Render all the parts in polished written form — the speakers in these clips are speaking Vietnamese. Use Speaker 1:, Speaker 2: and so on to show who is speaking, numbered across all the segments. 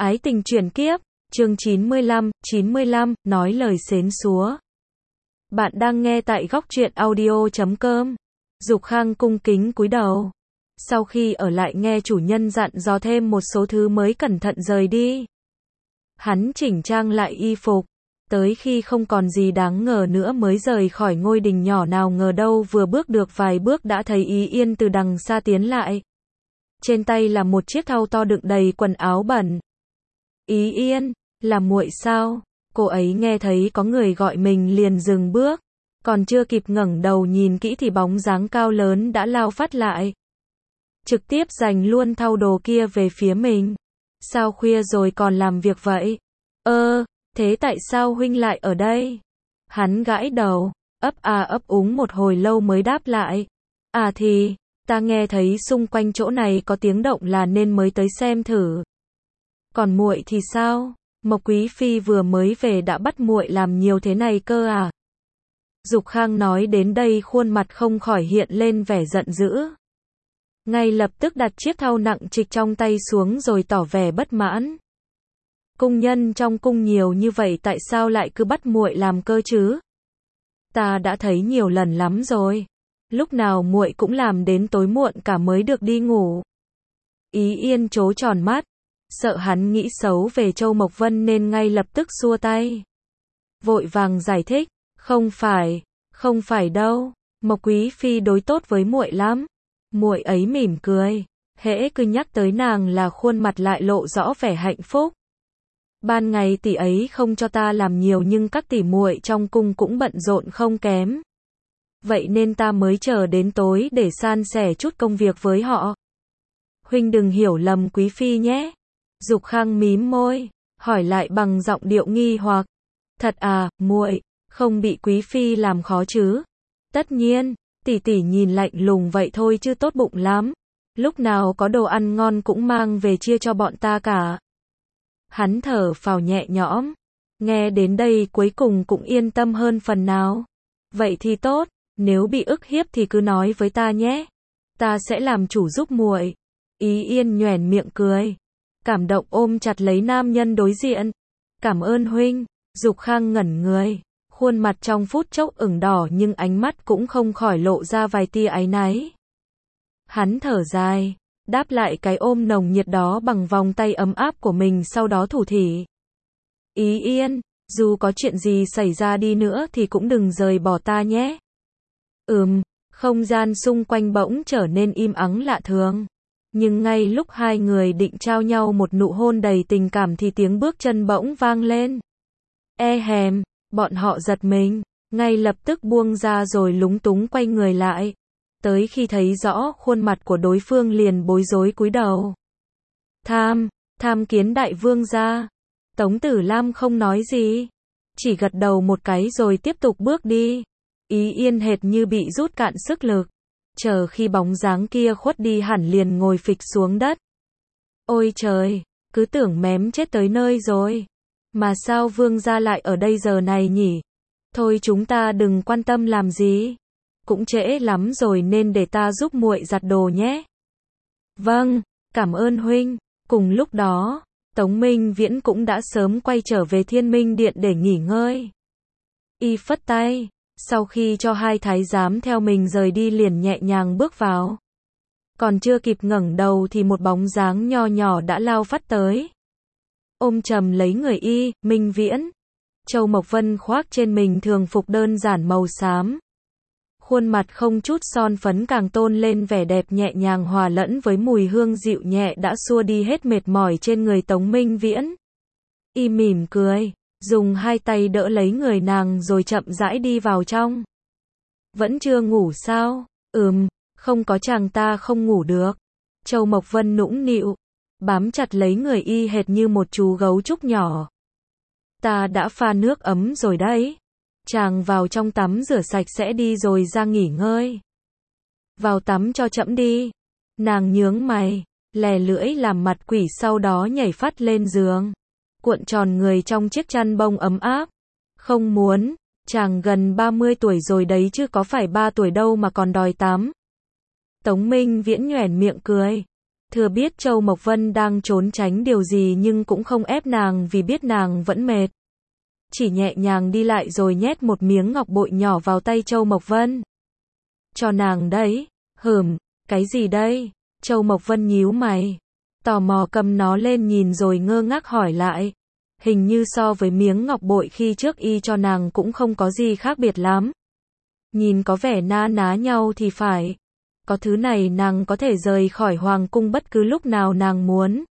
Speaker 1: Ái tình chuyển kiếp, chương 95, nói lời xến xúa. Bạn đang nghe tại góc truyện audio.com. Dục Khang cung kính cúi đầu. Sau khi ở lại nghe chủ nhân dặn dò thêm một số thứ mới cẩn thận rời đi. Hắn chỉnh trang lại y phục. Tới khi không còn gì đáng ngờ nữa mới rời khỏi ngôi đình nhỏ, nào ngờ đâu vừa bước được vài bước đã thấy Ý Yên từ đằng xa tiến lại. Trên tay là một chiếc thau to đựng đầy quần áo bẩn. Ý Yên, là muội sao? Cô ấy nghe thấy có người gọi mình liền dừng bước. Còn chưa kịp ngẩng đầu nhìn kỹ thì bóng dáng cao lớn đã lao phát lại. Trực tiếp giành luôn thau đồ kia về phía mình. Sao khuya rồi còn làm việc vậy? Thế tại sao huynh lại ở đây? Hắn gãi đầu, ấp úng một hồi lâu mới đáp lại. Thì, ta nghe thấy xung quanh chỗ này có tiếng động là nên mới tới xem thử. Còn muội thì sao? Mộc Quý Phi vừa mới về đã bắt muội làm nhiều thế này cơ à? Dục Khang nói đến đây khuôn mặt không khỏi hiện lên vẻ giận dữ. Ngay lập tức đặt chiếc thau nặng trịch trong tay xuống rồi tỏ vẻ bất mãn. Cung nhân trong cung nhiều như vậy tại sao lại cứ bắt muội làm cơ chứ? Ta đã thấy nhiều lần lắm rồi. Lúc nào muội cũng làm đến tối muộn cả mới được đi ngủ. Ý Yên trố tròn mắt, sợ hắn nghĩ xấu về Châu Mộc Vân nên ngay lập tức xua tay. Vội vàng giải thích, không phải đâu, Mộc Quý Phi đối tốt với muội lắm. Muội ấy mỉm cười, hễ cứ nhắc tới nàng là khuôn mặt lại lộ rõ vẻ hạnh phúc. Ban ngày tỷ ấy không cho ta làm nhiều nhưng các tỷ muội trong cung cũng bận rộn không kém. Vậy nên ta mới chờ đến tối để san sẻ chút công việc với họ. Huynh đừng hiểu lầm Quý Phi nhé. Dục Khang mím môi, hỏi lại bằng giọng điệu nghi hoặc. Thật à, muội không bị Quý Phi làm khó chứ? Tất nhiên, tỷ nhìn lạnh lùng vậy thôi chứ tốt bụng lắm. Lúc nào có đồ ăn ngon cũng mang về chia cho bọn ta cả. Hắn thở phào nhẹ nhõm. Nghe đến đây cuối cùng cũng yên tâm hơn phần nào. Vậy thì tốt, nếu bị ức hiếp thì cứ nói với ta nhé. Ta sẽ làm chủ giúp muội. Ý Yên nhoẻn miệng cười. Cảm động ôm chặt lấy nam nhân đối diện. Cảm ơn huynh. Dục Khang ngẩn người. Khuôn mặt trong phút chốc ửng đỏ nhưng ánh mắt cũng không khỏi lộ ra vài tia áy náy. Hắn thở dài, đáp lại cái ôm nồng nhiệt đó bằng vòng tay ấm áp của mình, sau đó thủ thỉ. Ý Yên, dù có chuyện gì xảy ra đi nữa thì cũng đừng rời bỏ ta nhé. Không gian xung quanh bỗng trở nên im ắng lạ thường. Nhưng ngay lúc hai người định trao nhau một nụ hôn đầy tình cảm thì tiếng bước chân bỗng vang lên. Bọn họ giật mình, ngay lập tức buông ra rồi lúng túng quay người lại. Tới khi thấy rõ khuôn mặt của đối phương liền bối rối cúi đầu. Tham kiến đại vương gia. Tống Tử Lam không nói gì, chỉ gật đầu một cái rồi tiếp tục bước đi. Ý Yên hệt như bị rút cạn sức lực. Chờ khi bóng dáng kia khuất đi hẳn liền ngồi phịch xuống đất. Ôi trời, cứ tưởng mém chết tới nơi rồi. Mà sao vương gia lại ở đây giờ này nhỉ? Thôi chúng ta đừng quan tâm làm gì. Cũng trễ lắm rồi nên để ta giúp muội giặt đồ nhé. Vâng, cảm ơn huynh. Cùng lúc đó, Tống Minh Viễn cũng đã sớm quay trở về Thiên Minh Điện để nghỉ ngơi. Y phất tay, sau khi cho hai thái giám theo mình rời đi liền nhẹ nhàng bước vào. Còn chưa kịp ngẩng đầu thì một bóng dáng nho nhỏ đã lao phát tới. Ôm chầm lấy người Y, Minh Viễn. Châu Mộc Vân khoác trên mình thường phục đơn giản màu xám. Khuôn mặt không chút son phấn càng tôn lên vẻ đẹp nhẹ nhàng hòa lẫn với mùi hương dịu nhẹ đã xua đi hết mệt mỏi trên người Tống Minh Viễn. Y mỉm cười, dùng hai tay đỡ lấy người nàng rồi chậm rãi đi vào trong. Vẫn chưa ngủ sao? Không có chàng ta không ngủ được. Châu Mộc Vân nũng nịu, bám chặt lấy người Y hệt như một chú gấu trúc nhỏ. Ta đã pha nước ấm rồi đấy. Chàng vào trong tắm rửa sạch sẽ đi rồi ra nghỉ ngơi. Vào tắm cho trẫm đi. Nàng nhướng mày, lè lưỡi làm mặt quỷ sau đó nhảy phát lên giường. Cuộn tròn người trong chiếc chăn bông ấm áp. Không muốn, chàng gần 30 tuổi rồi đấy chứ có phải 3 tuổi đâu mà còn đòi tắm. Tống Minh Viễn nhoẻn miệng cười. Thừa biết Châu Mộc Vân đang trốn tránh điều gì nhưng cũng không ép nàng vì biết nàng vẫn mệt. Chỉ nhẹ nhàng đi lại rồi nhét một miếng ngọc bội nhỏ vào tay Châu Mộc Vân. Cho nàng đấy. Cái gì đây? Châu Mộc Vân nhíu mày. Tò mò cầm nó lên nhìn rồi ngơ ngác hỏi lại. Hình như so với miếng ngọc bội khi trước y cho nàng cũng không có gì khác biệt lắm. Nhìn có vẻ na ná nhau thì phải. Có thứ này nàng có thể rời khỏi hoàng cung bất cứ lúc nào nàng muốn.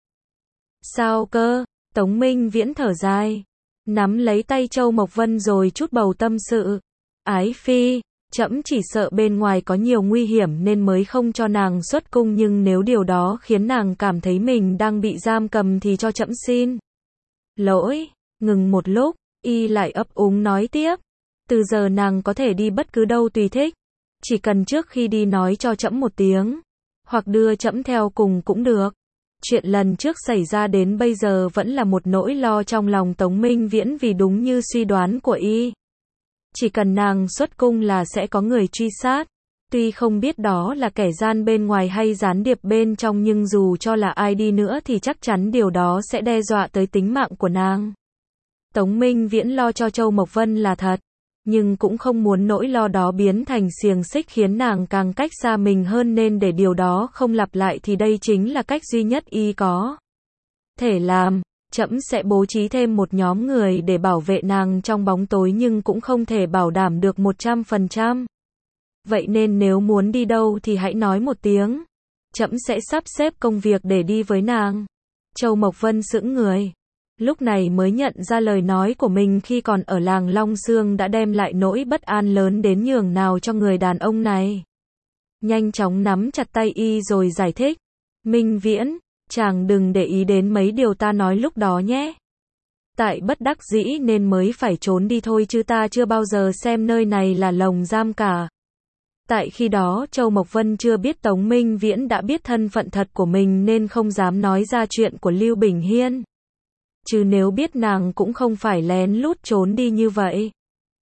Speaker 1: Sao cơ? Tống Minh Viễn thở dài. Nắm lấy tay Châu Mộc Vân rồi chút bầu tâm sự. Ái phi, trẫm chỉ sợ bên ngoài có nhiều nguy hiểm nên mới không cho nàng xuất cung, nhưng nếu điều đó khiến nàng cảm thấy mình đang bị giam cầm thì cho trẫm xin lỗi. Ngừng một lúc, y lại ấp úng nói tiếp. Từ giờ nàng có thể đi bất cứ đâu tùy thích. Chỉ cần trước khi đi nói cho trẫm một tiếng. Hoặc đưa trẫm theo cùng cũng được. Chuyện lần trước xảy ra đến bây giờ vẫn là một nỗi lo trong lòng Tống Minh Viễn, vì đúng như suy đoán của y. Chỉ cần nàng xuất cung là sẽ có người truy sát. Tuy không biết đó là kẻ gian bên ngoài hay gián điệp bên trong, nhưng dù cho là ai đi nữa thì chắc chắn điều đó sẽ đe dọa tới tính mạng của nàng. Tống Minh Viễn lo cho Châu Mộc Vân là thật, nhưng cũng không muốn nỗi lo đó biến thành xiềng xích khiến nàng càng cách xa mình hơn, nên để điều đó không lặp lại thì đây chính là cách duy nhất y có thể làm. Trẫm sẽ bố trí thêm một nhóm người để bảo vệ nàng trong bóng tối, nhưng cũng không thể bảo đảm được 100%. Vậy nên nếu muốn đi đâu thì hãy nói một tiếng. Trẫm sẽ sắp xếp công việc để đi với nàng. Châu Mộc Vân sững người. Lúc này mới nhận ra lời nói của mình khi còn ở làng Long Xương đã đem lại nỗi bất an lớn đến nhường nào cho người đàn ông này. Nhanh chóng nắm chặt tay y rồi giải thích. Minh Viễn, chàng đừng để ý đến mấy điều ta nói lúc đó nhé. Tại bất đắc dĩ nên mới phải trốn đi thôi, chứ ta chưa bao giờ xem nơi này là lồng giam cả. Tại khi đó Châu Mộc Vân chưa biết Tống Minh Viễn đã biết thân phận thật của mình nên không dám nói ra chuyện của Lưu Bình Hiên. Chứ nếu biết nàng cũng không phải lén lút trốn đi như vậy.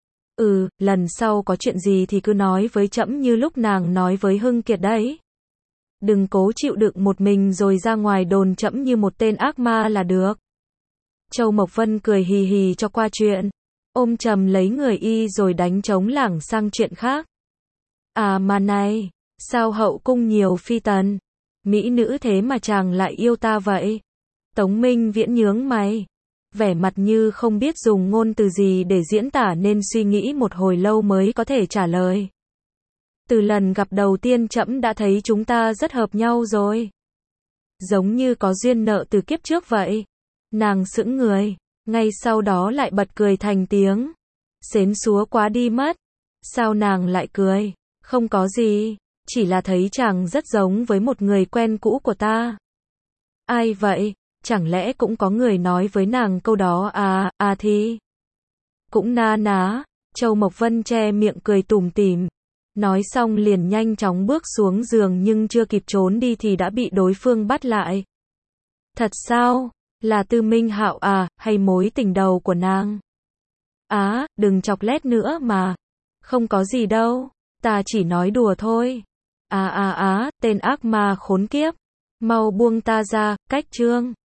Speaker 1: Lần sau có chuyện gì thì cứ nói với trẫm như lúc nàng nói với Hưng Kiệt đấy. Đừng cố chịu đựng một mình rồi ra ngoài đồn trẫm như một tên ác ma là được. Châu Mộc Vân cười hì hì cho qua chuyện, ôm chầm lấy người y rồi đánh trống lảng sang chuyện khác. À mà này, sao hậu cung nhiều phi tần, mỹ nữ thế mà chàng lại yêu ta vậy? Tống Minh Viễn nhướng mày, vẻ mặt như không biết dùng ngôn từ gì để diễn tả nên suy nghĩ một hồi lâu mới có thể trả lời. Từ lần gặp đầu tiên trẫm đã thấy chúng ta rất hợp nhau rồi. Giống như có duyên nợ từ kiếp trước vậy. Nàng sững người, ngay sau đó lại bật cười thành tiếng. Xến xúa quá đi mất. Sao nàng lại cười? Không có gì, chỉ là thấy chàng rất giống với một người quen cũ của ta. Ai vậy? Chẳng lẽ cũng có người nói với nàng câu đó à thì cũng na ná. Châu Mộc Vân che miệng cười tủm tỉm. Nói xong liền nhanh chóng bước xuống giường, nhưng chưa kịp trốn đi thì đã bị đối phương bắt lại. Thật sao? Là Tư Minh Hạo à, hay mối tình đầu của nàng? Đừng chọc lét nữa mà. Không có gì đâu, ta chỉ nói đùa thôi. Tên ác ma khốn kiếp. Mau buông ta ra, Cách Trương.